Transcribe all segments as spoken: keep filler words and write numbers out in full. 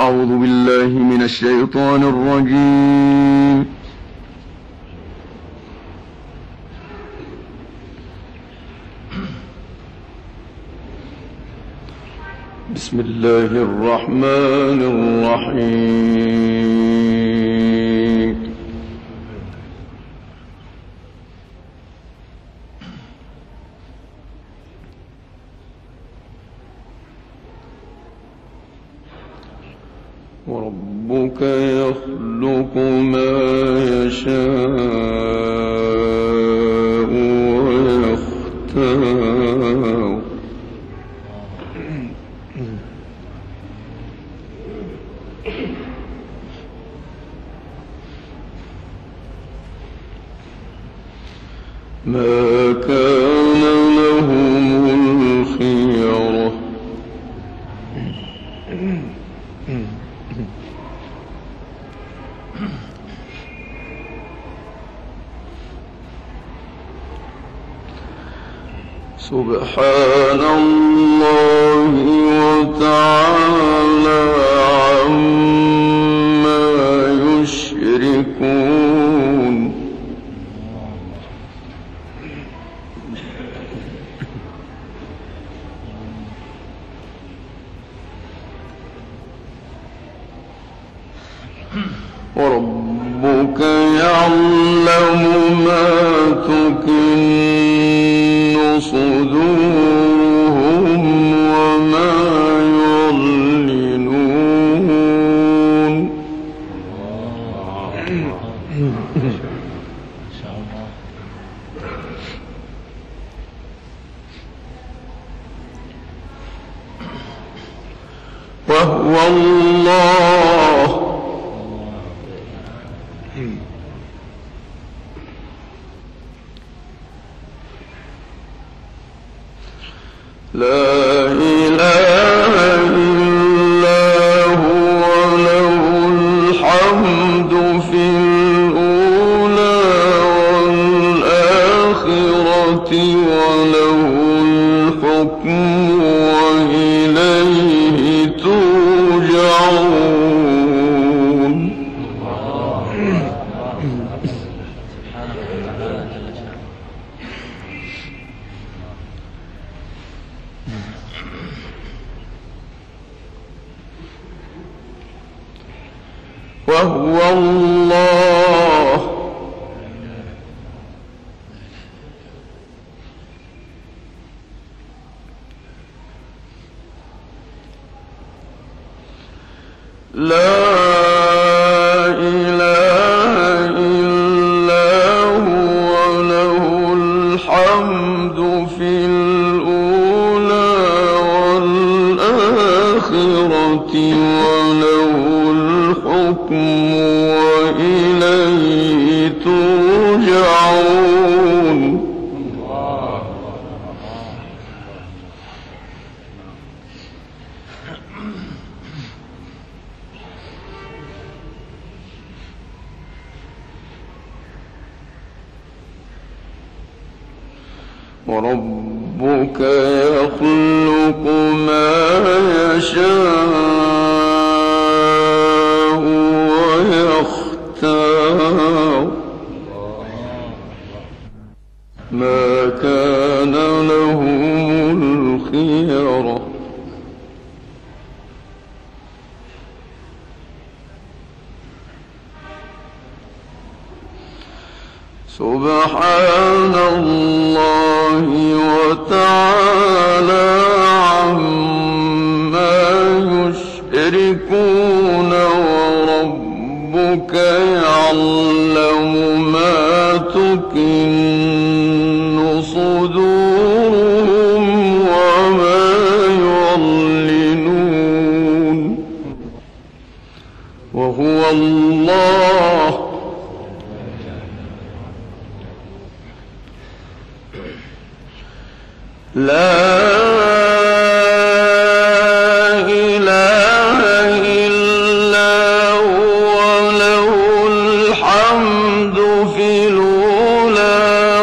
أعوذ بالله من الشيطان الرجيم. بسم الله الرحمن الرحيم. وربك يخلق ما يشاء ويختار ما كان لهم الخيرة سبحان الله وتعالى عما يشركون. وربك يعلم ما تكن صدورهم وما يعلنون. وهو الله لا إله إلا هو له الحمد في الأولى والآخرة وله الحكم وإليه ترجعون. وهو الله لا إله إلا هو له الحمد في الأولى والآخرة وله الحكم وإليه ترجعون. وربك يخلق ما يشاء ويختار ما كان لهم الخيرة سبحان الله وتعالى عما يشركون. وربك يعلم ما تكن صدورهم وما يعلنون. وهو الله لا إله إلا هو له الحمد في الأولى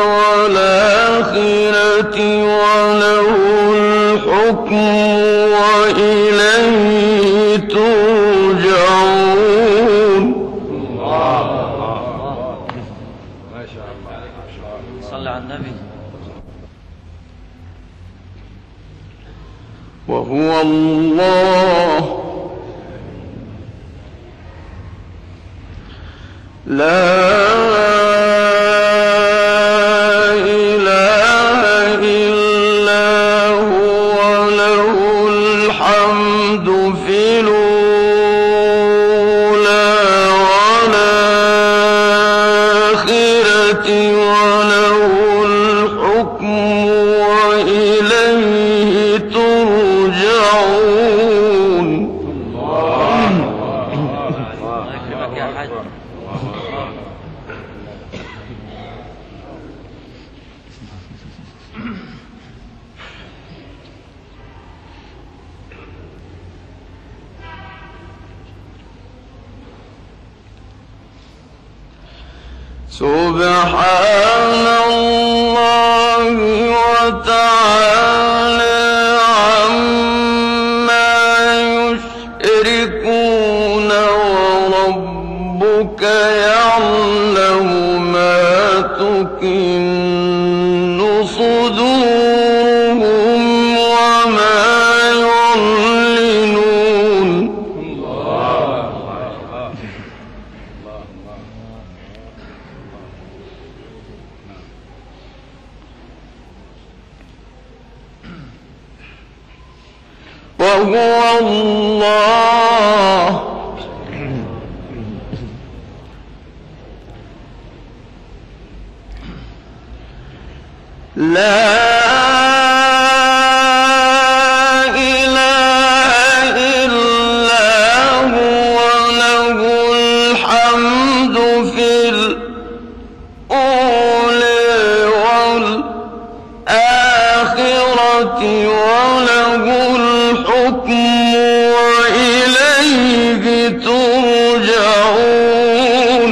والآخرة وله الحكم وإليه ترجعون. وهو الله لا إله إلا هو له الحمد في الأولى والآخرة وله الحكم وإليه ترجعون. سبحان الله وتعالى عما يشركون وربك يعلم ما تكن صدورهم وما يعلنون. وهو الله لا إله إلا هو له الحمد في الأولى والآخرة وله الحكم وإليه ترجعون.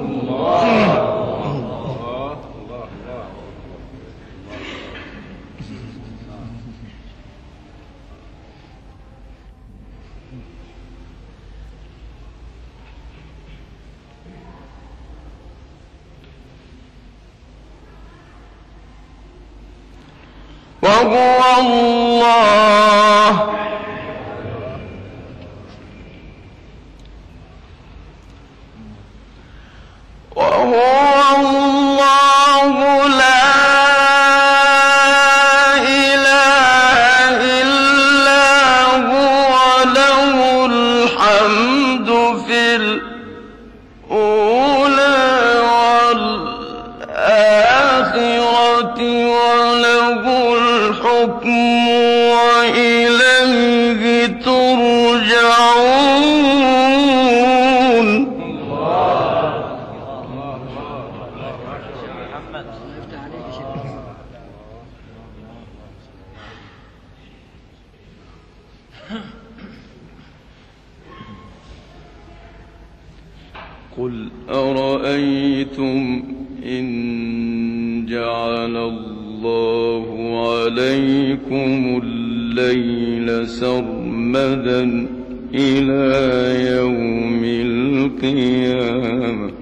وهو الله وهو الله لا إله إلا هو له الحمد في الأولى والآخرة وله الحكم وإليه ترجعون. قل أرأيتم إن جعل الله عليكم الليل سرمدا إلى يوم القيامة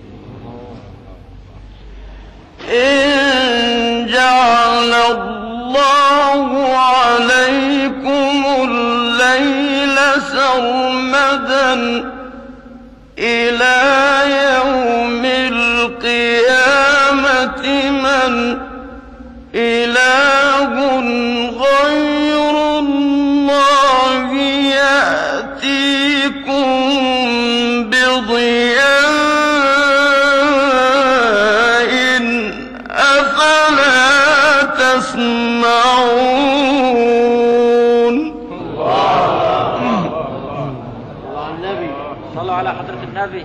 إن جعل الله عليكم الليل سرمدا إلى يوم القيامة من إله غير الله يأتيكم بضياء أفلا تسمعون. صلوا على حضرة النبي.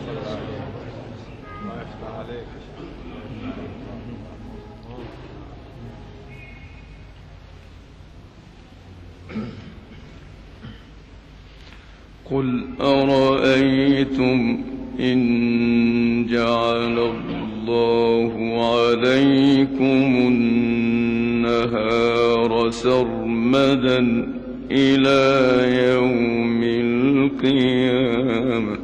قل أرأيتم إن جعل الله عليكم النهار سرمدا إلى يوم القيامة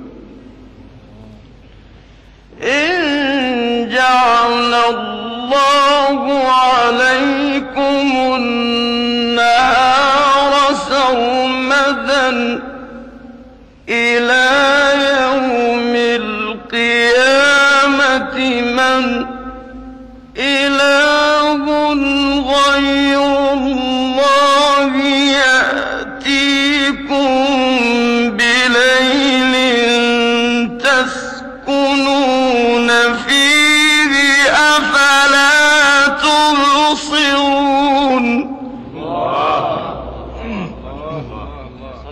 إن جعل الله عليكم النهار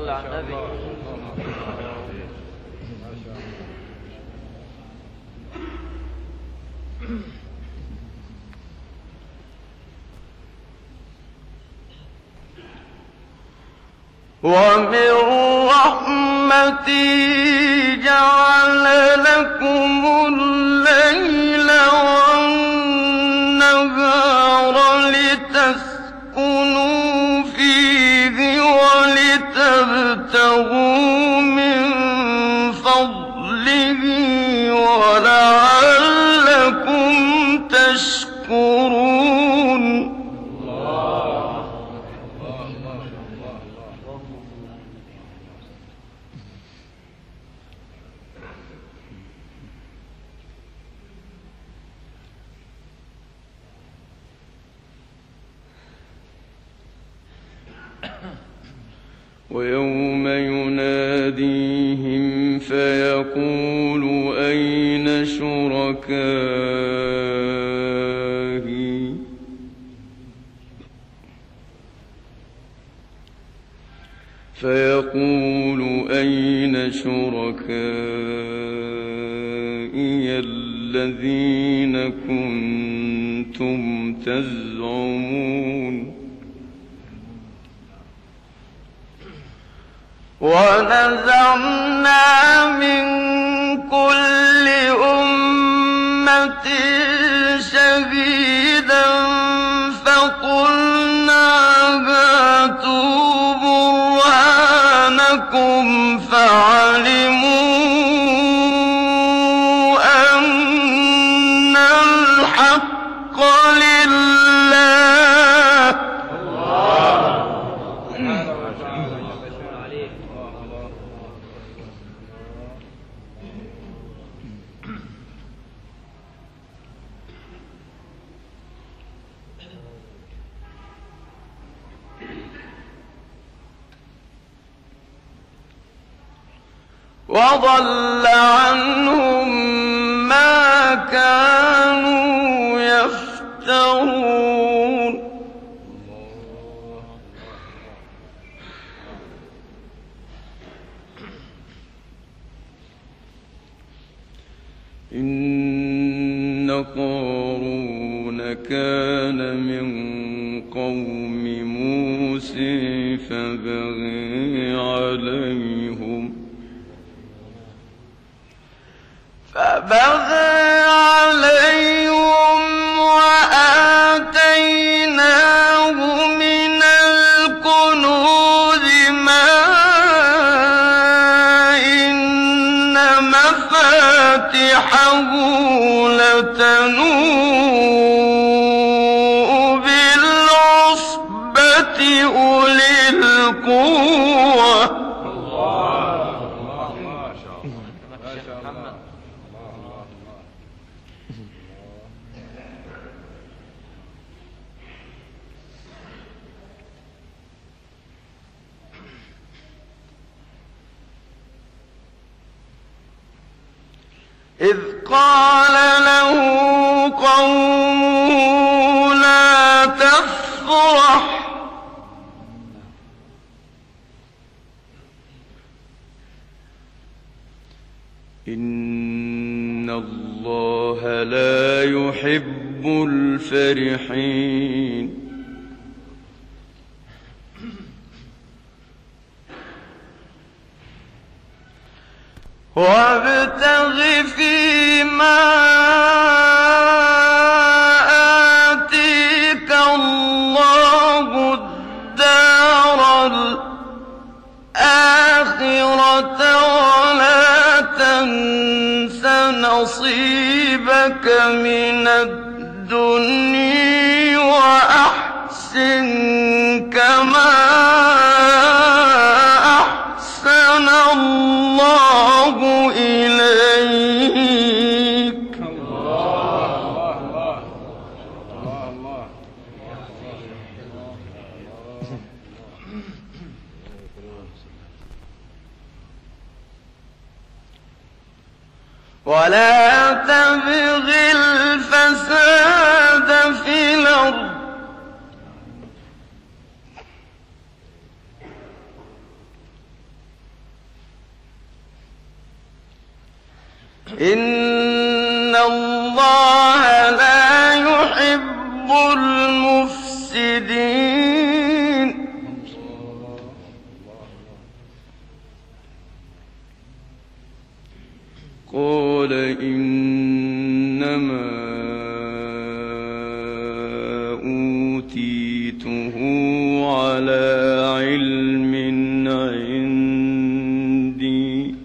صل على النبي. ومن رحمته جعل لكم الليل والنهار لتسكنوا فيه ولتبتغوا من فضله ولعلكم تشكرون. ويوم يناديهم فيقول أين شركائي فيقول أين شركائي الذين كنتم تزعمون. ونزعنا من كل أمة شهيدا فقلنا هاتوا برهانكم فعلموا أن الحق لله. وضل عنهم ما كانوا يفترون. إن قارون كان من قوم موسى فبغي عليهم فبغى عليهم وآتيناه من الكنوز ما إن مفاتحه لتنوء بالعصبة أولي القوة. إذ قال له قومه لا تفرح إن الله لا يحب الفرحين. وابتغ فيما آتيك الله الدار الآخرة ولا تنس نصيبك من الدنيا وأحسن كما أحسن الله إليك. ولا تبغ الفساد في الأرض إن الله لا يحب المفسدين. قال إنما أوتيته على علم عندي.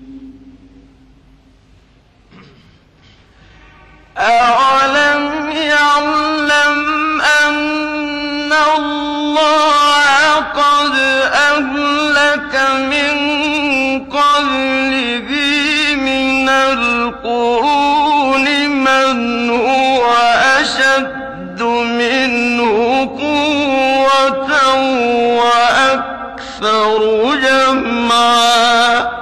أولم يعلم أن الله قد أهلك من قبله من القرون من هو أشد منه قوة وأكثر جمعا.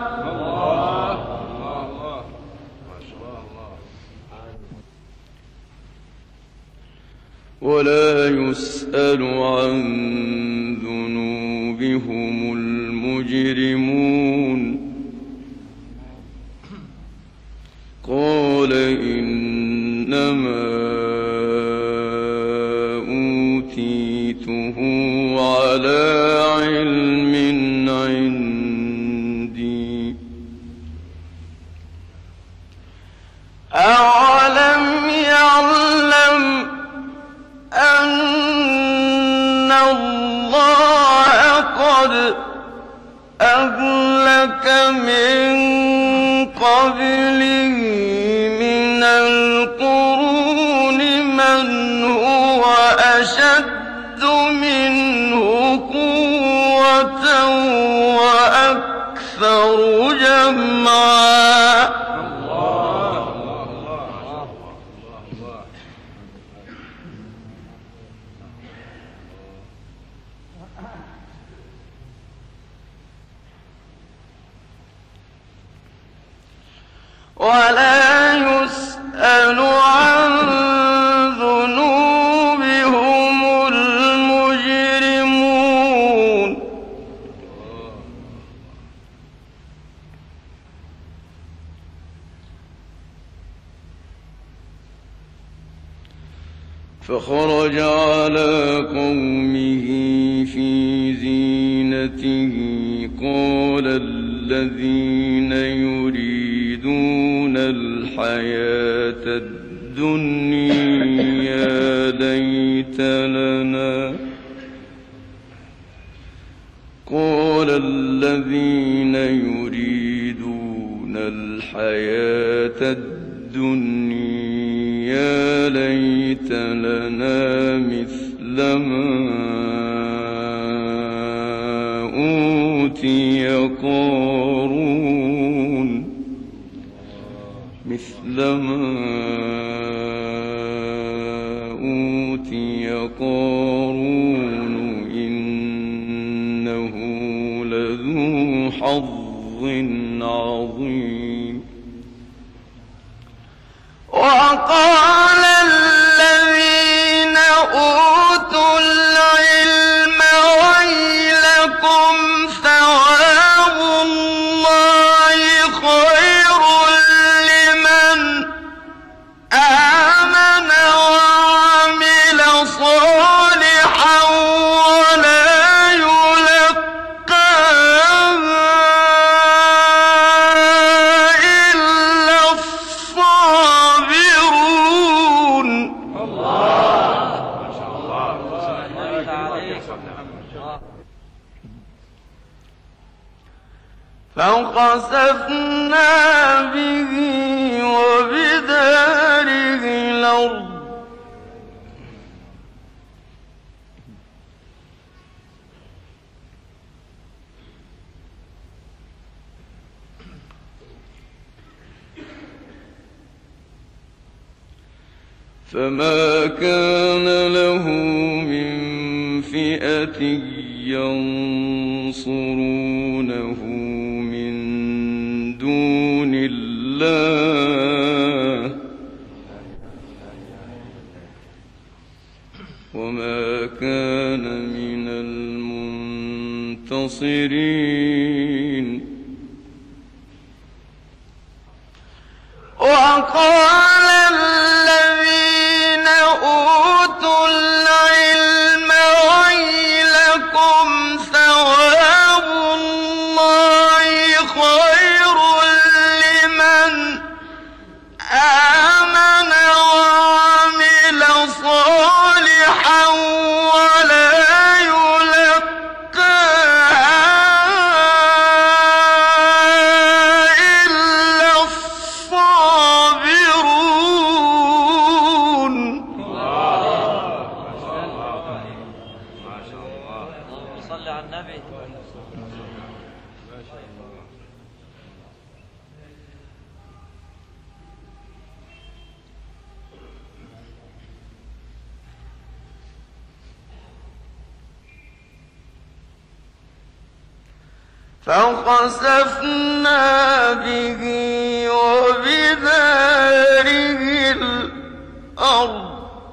ولا يسأل عن ذنوبهم المجرمون. قال إنما أوتيته على علم عندي. أولم يعلم أن الله قد أهلك من قبله من القرون من هو أشد منه قوة وأكثر جمعا. ولا يسأل عن ذنوبهم المجرمون. فخرج على قومه في زينته قال الذين يريدون الحياة الدنيا ليت لنا قال الذين يريدون الحياة الدنيا ليت لنا مثل ما أوتي قارون مثل ما أوتي قارون إنه لذو حظ عظيم. وقال الذين أوتوا العلم ويلكم ثواب الله خير لمن آمن وعمل صالحا ولا يلقاها إلا الصابرون. فخسفنا به وبداره الأرض فما كان له من فئة ينصرونه من دون الله وما كان من المنتصرين. وقال الذين أوتوا العلم ويلكم ثواب الله خير لمن آمن وعمل صالحا ولا فخسفنا به وبداره الأرض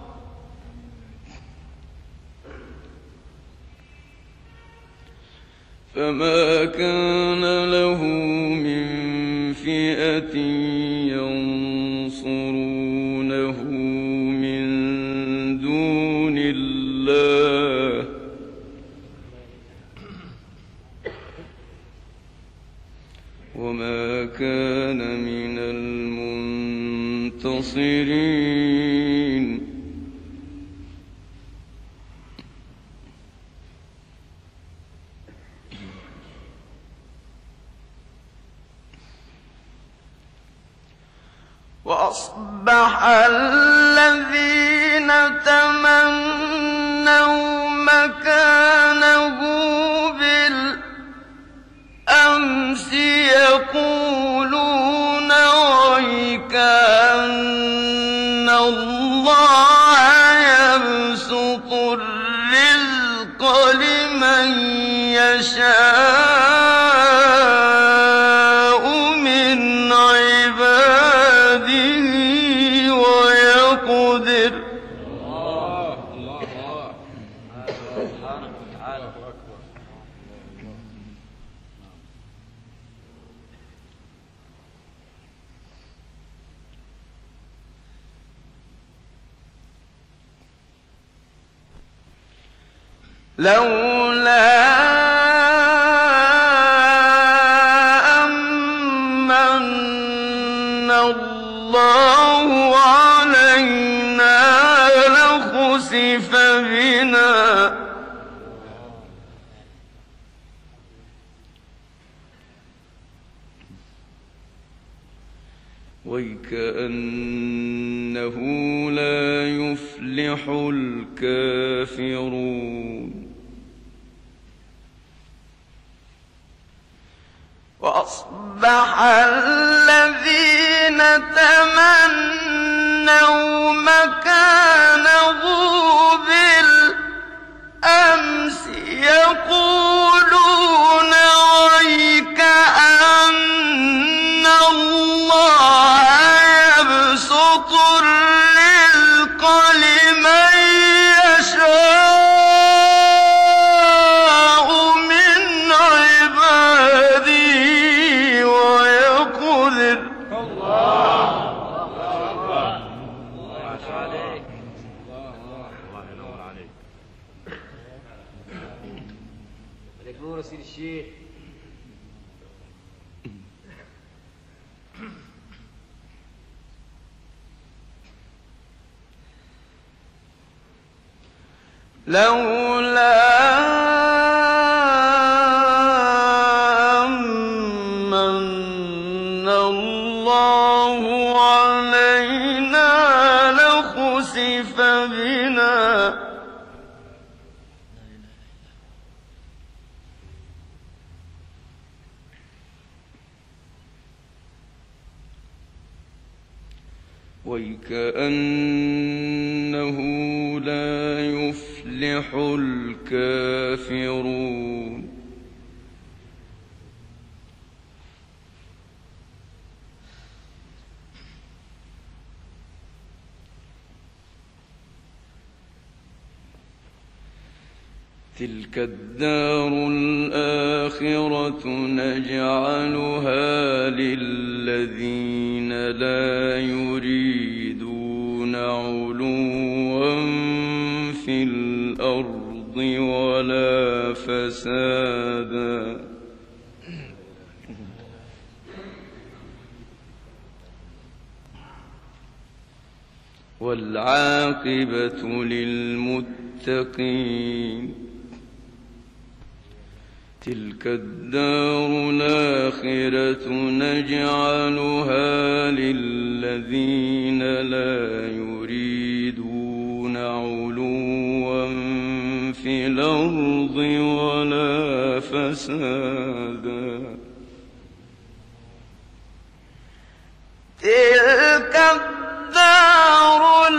فما كان له من فئة ينصرونه من دون الله وما كان من المنتصرين وأصبح الذين تمنوا مكانه بالأمس يقولون ويك أن الله يبسط الرزق لمن يشاء من عباده ويقدر الله الله سبحانه وتعالى. لولا أمن الله علينا لخسف بنا ويكأنه لا يفلح الكافرون وأصبح الذين تمنوا مكانه بالأمس يقولون ويك أن الله يبسط الرزق لمن يشاء من عباده ويقدر الله الله عليك. الله ينور عليك. عليك نور سيد الشيخ. لولا أمن الله علينا لخسف بنا ويكأنه لا يفلح الكافرون تلك الدار الآخرة الآخرة نجعلها للذين لا يريدون علوا في الأرض ولا فسادا والعاقبة للمتقين تلك الدار الآخرة نجعلها للذين لا يريدون علوا في الأرض ولا فسادا تلك الدار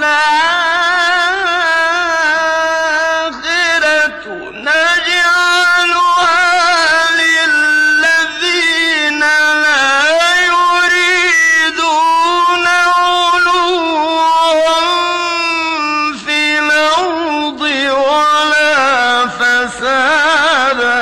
الآخرة نجعلها للذين لا يريدون علوا في الأرض ولا فسادا.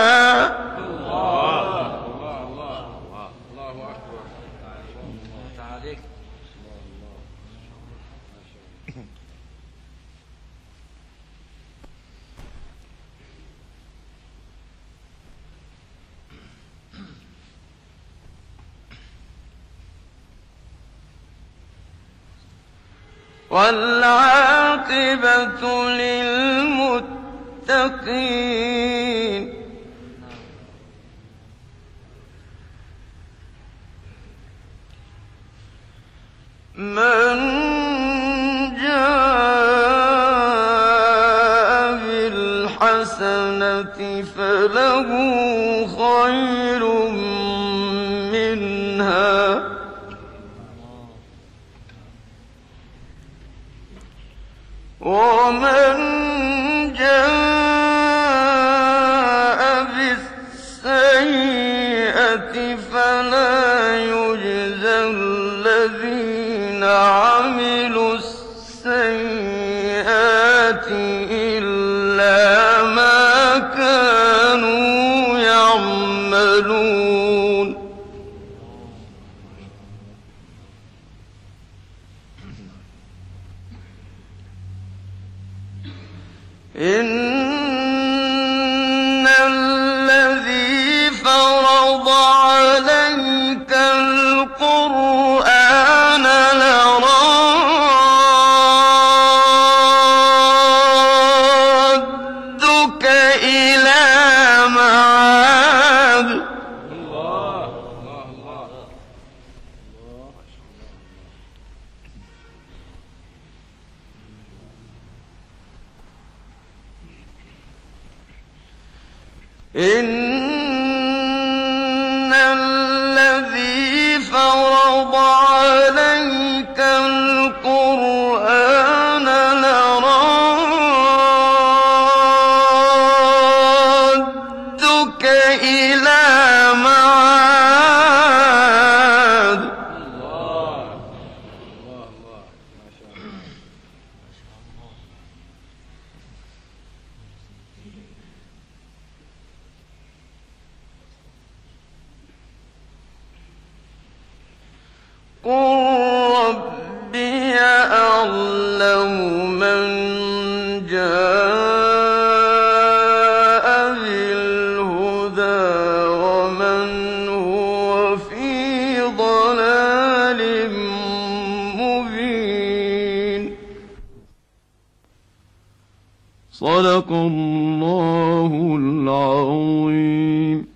والعاقبة للمتقين من جاء بالحسنة فله خير منها ومن جاء بالسيئة فلا يجزى الذين عملوا السيئات إلا ما كانوا يعملون إن الذي فرض عليك القرآن لرادك إلى معاد إن الذي فرض عليك القرآن لرادك إلى معاد قل ربي أعلم من جاء بالهدى ومن هو في ضلال مبين. صدق الله العظيم.